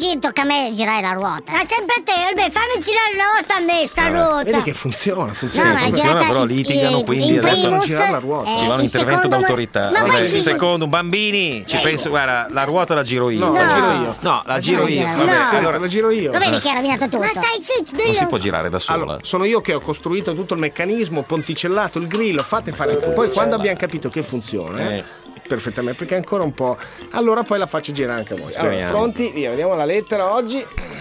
così tocca a me girare la ruota. Ma sempre a te, Beh, fammi girare una volta a me sta ruota. Vedi che funziona. No, ma funziona, girata però litigano, quindi in adesso non primus, girare la ruota. ci va un intervento d'autorità. Ma Vabbè, poi il secondo, bambini, ci penso, guarda, la ruota la giro io. No, la giro io. No, la giro io. No. Vabbè, No. allora, La giro io. Lo vedi che ha rovinato tutto? Ma stai zitto, non si dillo. può girare da sola. Allora, sono io che ho costruito tutto il meccanismo, ponticellato il grillo, fate fare tutto. Poi quando abbiamo capito che funziona, perfettamente, perché è ancora un po'. Allora poi la faccio girare anche a voi. Allora, Speriamo. pronti? Via, vediamo la lettera oggi.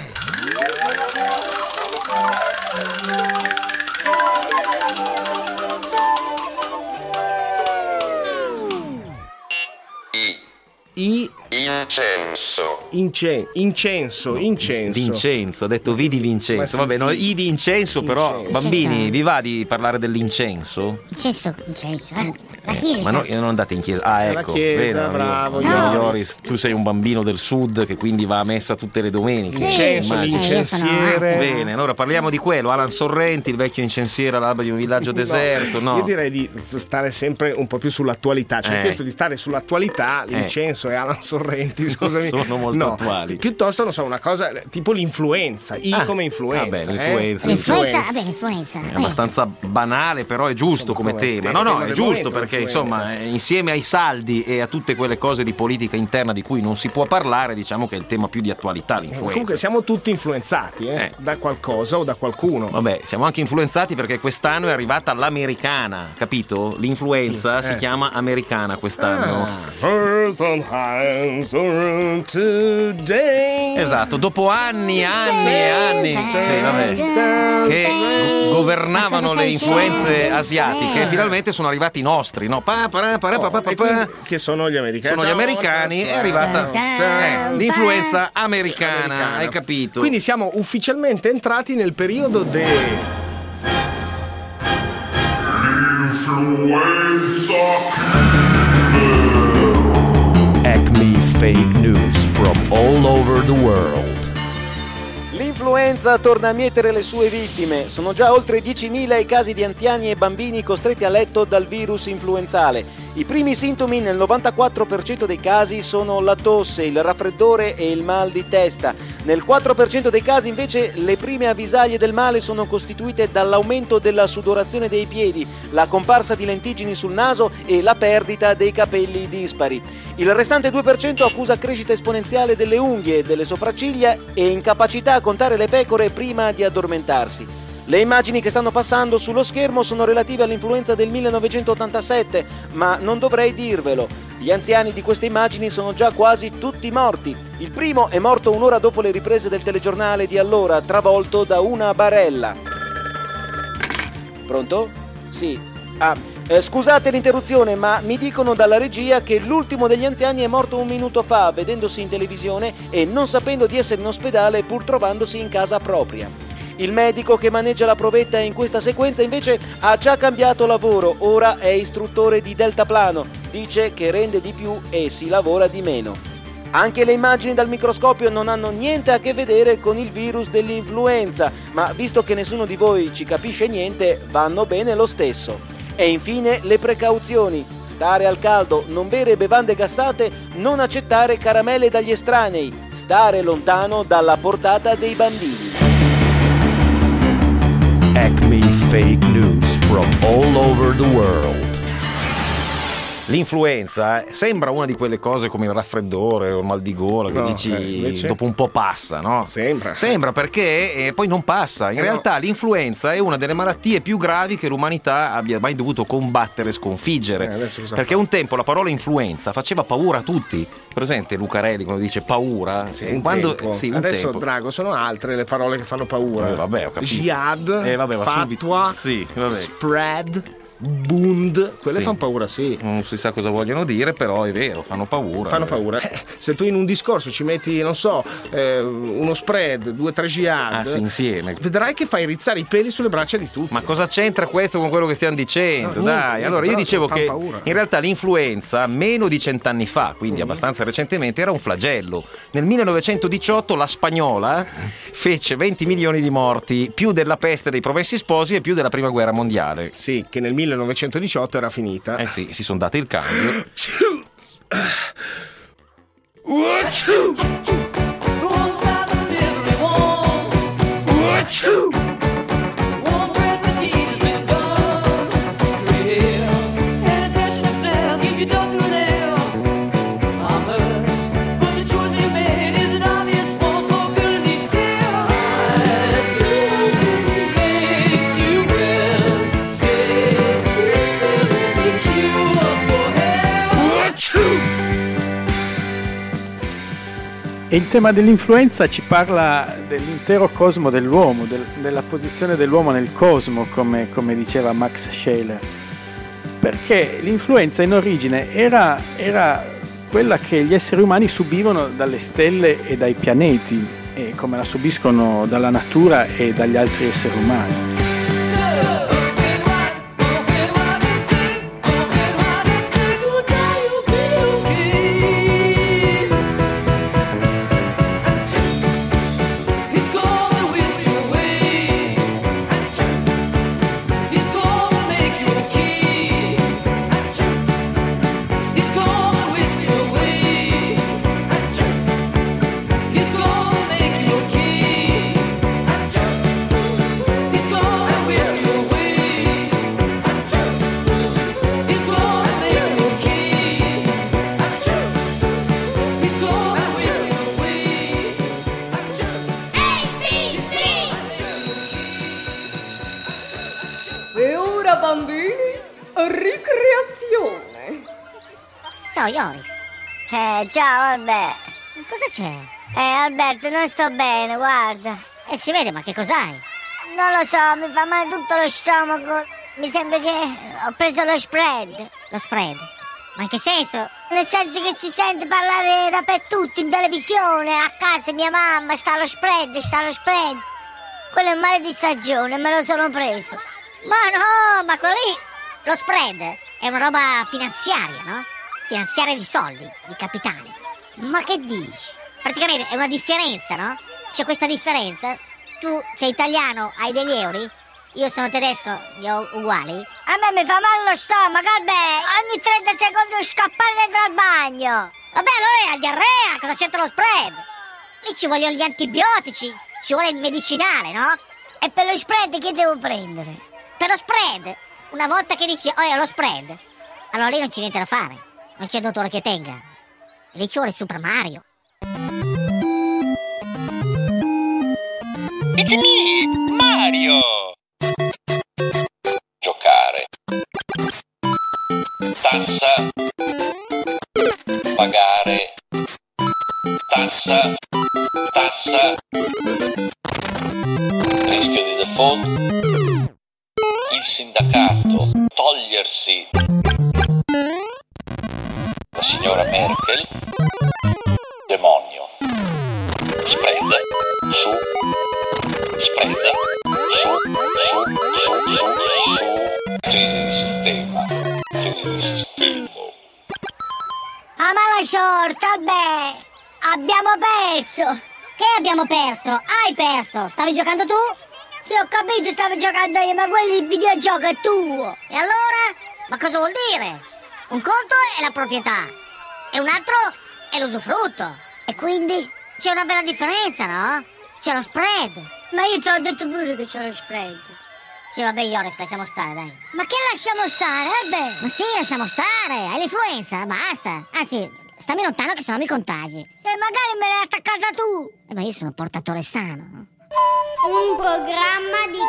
Incenso. Vincenzo, ha detto vi di Vincenzo. Ma sì, Vabbè, no, i di Incenso, però, Incenso. bambini, vi va di parlare dell'incenso? Incenso. La chiesa. Ma no, non andate in chiesa. Ah, La ecco. chiesa, vedi, bravo, Ioris. Ioris. Tu sei un bambino del sud che quindi va a messa tutte le domeniche. Incenso, Immagino. l'incensiere. Bene, allora parliamo di quello. Alan Sorrenti, il vecchio incensiere all'alba di un villaggio deserto. No. Io direi di stare sempre un po' più sull'attualità. Ci ho chiesto di stare sull'attualità. L'incenso e Alan Sorrenti, scusami. Sono molto attuali. Piuttosto, non so, una cosa tipo l'influenza. Come influenza. Vabbè, l'influenza. L'influenza, vabbè, l'influenza. È abbastanza banale, però è giusto come tema. No, è giusto perché insomma, insieme ai saldi e a tutte quelle cose di politica interna di cui non si può parlare, diciamo che è il tema più di attualità, l'influenza. Comunque siamo tutti influenzati da qualcosa o da qualcuno. Vabbè, siamo anche influenzati perché quest'anno è arrivata l'americana, capito? L'influenza si chiama americana quest'anno. Esatto, dopo anni e anni che governavano le influenze asiatiche, finalmente sono arrivati i nostri, no? Che sono gli americani. Sono gli americani, è arrivata l'influenza americana, hai capito? Quindi siamo ufficialmente entrati nel periodo Acme Fake News from all over the world. L'influenza torna a mietere le sue vittime. Sono già oltre 10.000 i casi di anziani e bambini costretti a letto dal virus influenzale. I primi sintomi nel 94% dei casi sono la tosse, il raffreddore e il mal di testa. Nel 4% dei casi invece le prime avvisaglie del male sono costituite dall'aumento della sudorazione dei piedi, la comparsa di lentiggini sul naso e la perdita dei capelli dispari. Il restante 2% accusa crescita esponenziale delle unghie e delle sopracciglia e incapacità a contare le pecore prima di addormentarsi. Le immagini che stanno passando sullo schermo sono relative all'influenza del 1987, ma non dovrei dirvelo. Gli anziani di queste immagini sono già quasi tutti morti. Il primo è morto un'ora dopo le riprese del telegiornale di allora, travolto da una barella. Pronto? Sì. Scusate l'interruzione, ma mi dicono dalla regia che l'ultimo degli anziani è morto un minuto fa, vedendosi in televisione e non sapendo di essere in ospedale pur trovandosi in casa propria. Il medico che maneggia la provetta in questa sequenza invece ha già cambiato lavoro, ora è istruttore di deltaplano, dice che rende di più e si lavora di meno. Anche le immagini dal microscopio non hanno niente a che vedere con il virus dell'influenza, ma visto che nessuno di voi ci capisce niente, vanno bene lo stesso. E infine le precauzioni: stare al caldo, non bere bevande gassate, non accettare caramelle dagli estranei, stare lontano dalla portata dei bambini. Acme Fake News from all over the world. L'influenza sembra una di quelle cose come il raffreddore o il mal di gola che dici invece... dopo un po' passa, no? Sembra perché poi non passa. In realtà l'influenza è una delle malattie più gravi che l'umanità abbia mai dovuto combattere e sconfiggere. Perché un tempo la parola influenza faceva paura a tutti. Presente Lucarelli quando dice paura? Un adesso tempo. Drago, sono altre le parole che fanno paura. Vabbè, ho capito. Jihad, fatwa, spread, bund, quelle fanno paura, sì. Non si sa cosa vogliono dire, però è vero, fanno paura. Fanno paura. Se tu in un discorso ci metti, non so, uno spread, 2-3 jihad, insieme, vedrai che fai rizzare i peli sulle braccia di tutti. Ma cosa c'entra questo con quello che stiamo dicendo? Dai, allora io dicevo che in realtà l'influenza meno di 100 anni fa, quindi abbastanza recentemente, era un flagello. Nel 1918 la spagnola fece 20 milioni di morti, più della peste dei Promessi Sposi e più della prima guerra mondiale. Sì, che nel 1918 era finita. Sì, si sono dati il cambio. E il tema dell'influenza ci parla dell'intero cosmo dell'uomo, della posizione dell'uomo nel cosmo, come diceva Max Scheler. Perché l'influenza in origine era quella che gli esseri umani subivano dalle stelle e dai pianeti, e come la subiscono dalla natura e dagli altri esseri umani. Bambini, ricreazione. Ciao Ioris. Ciao Alberto. Cosa c'è? Alberto, non sto bene, guarda. Si vede, ma che cos'hai? Non lo so, mi fa male tutto lo stomaco. Mi sembra che ho preso lo spread. Lo spread? Ma in che senso? Nel senso che si sente parlare dappertutto, in televisione, a casa mia mamma, sta lo spread. Quello è un male di stagione, me lo sono preso. Ma no, ma quello lì, lo spread è una roba finanziaria, no? Finanziaria di soldi, di capitali. Ma che dici? Praticamente è una differenza, no? C'è questa differenza. Tu sei italiano, hai degli euro, io sono tedesco, li ho uguali. A me mi fa male lo stomaco, Alberto. Ogni 30 secondi devo scappare dentro al bagno. Vabbè, allora è la diarrea, cosa c'entra lo spread? Lì ci vogliono gli antibiotici, ci vuole il medicinale, no? E per lo spread che devo prendere? Per lo spread, una volta che dici ho lo spread, allora lì non c'è niente da fare, non c'è dottore che tenga, lì ci vuole il Super Mario. It's me, Mario! Giocare. Tassa. Pagare. Tassa. Rischio di default. Il sindacato. Togliersi. La signora Merkel. Demonio. Spread. Su. Spread. Su. Crisi di sistema. Ah, ma la short, beh, abbiamo perso. Che abbiamo perso? Hai perso. Stavi giocando tu? Sì, ho capito, stavo giocando io, ma quello il videogioco è tuo. E allora? Ma cosa vuol dire? Un conto è la proprietà e un altro è l'usufrutto. E quindi? C'è una bella differenza, no? C'è lo spread. Ma io te l'ho detto pure che c'è lo spread. Sì, vabbè, Ioris, lasciamo stare, dai. Ma che lasciamo stare, vabbè? Ma sì, lasciamo stare, hai l'influenza, basta. Anzi, stammi lontano che sennò mi contagi. Se magari me l'hai attaccata tu. Ma io sono portatore sano. Un programma di...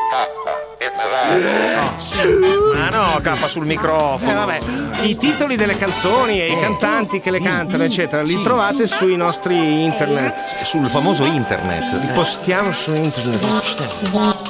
Ma no, cappa sul microfono. Vabbè, i titoli delle canzoni e i cantanti che le cantano, eccetera, li trovate sui nostri internet. Sul famoso internet. Li postiamo su internet.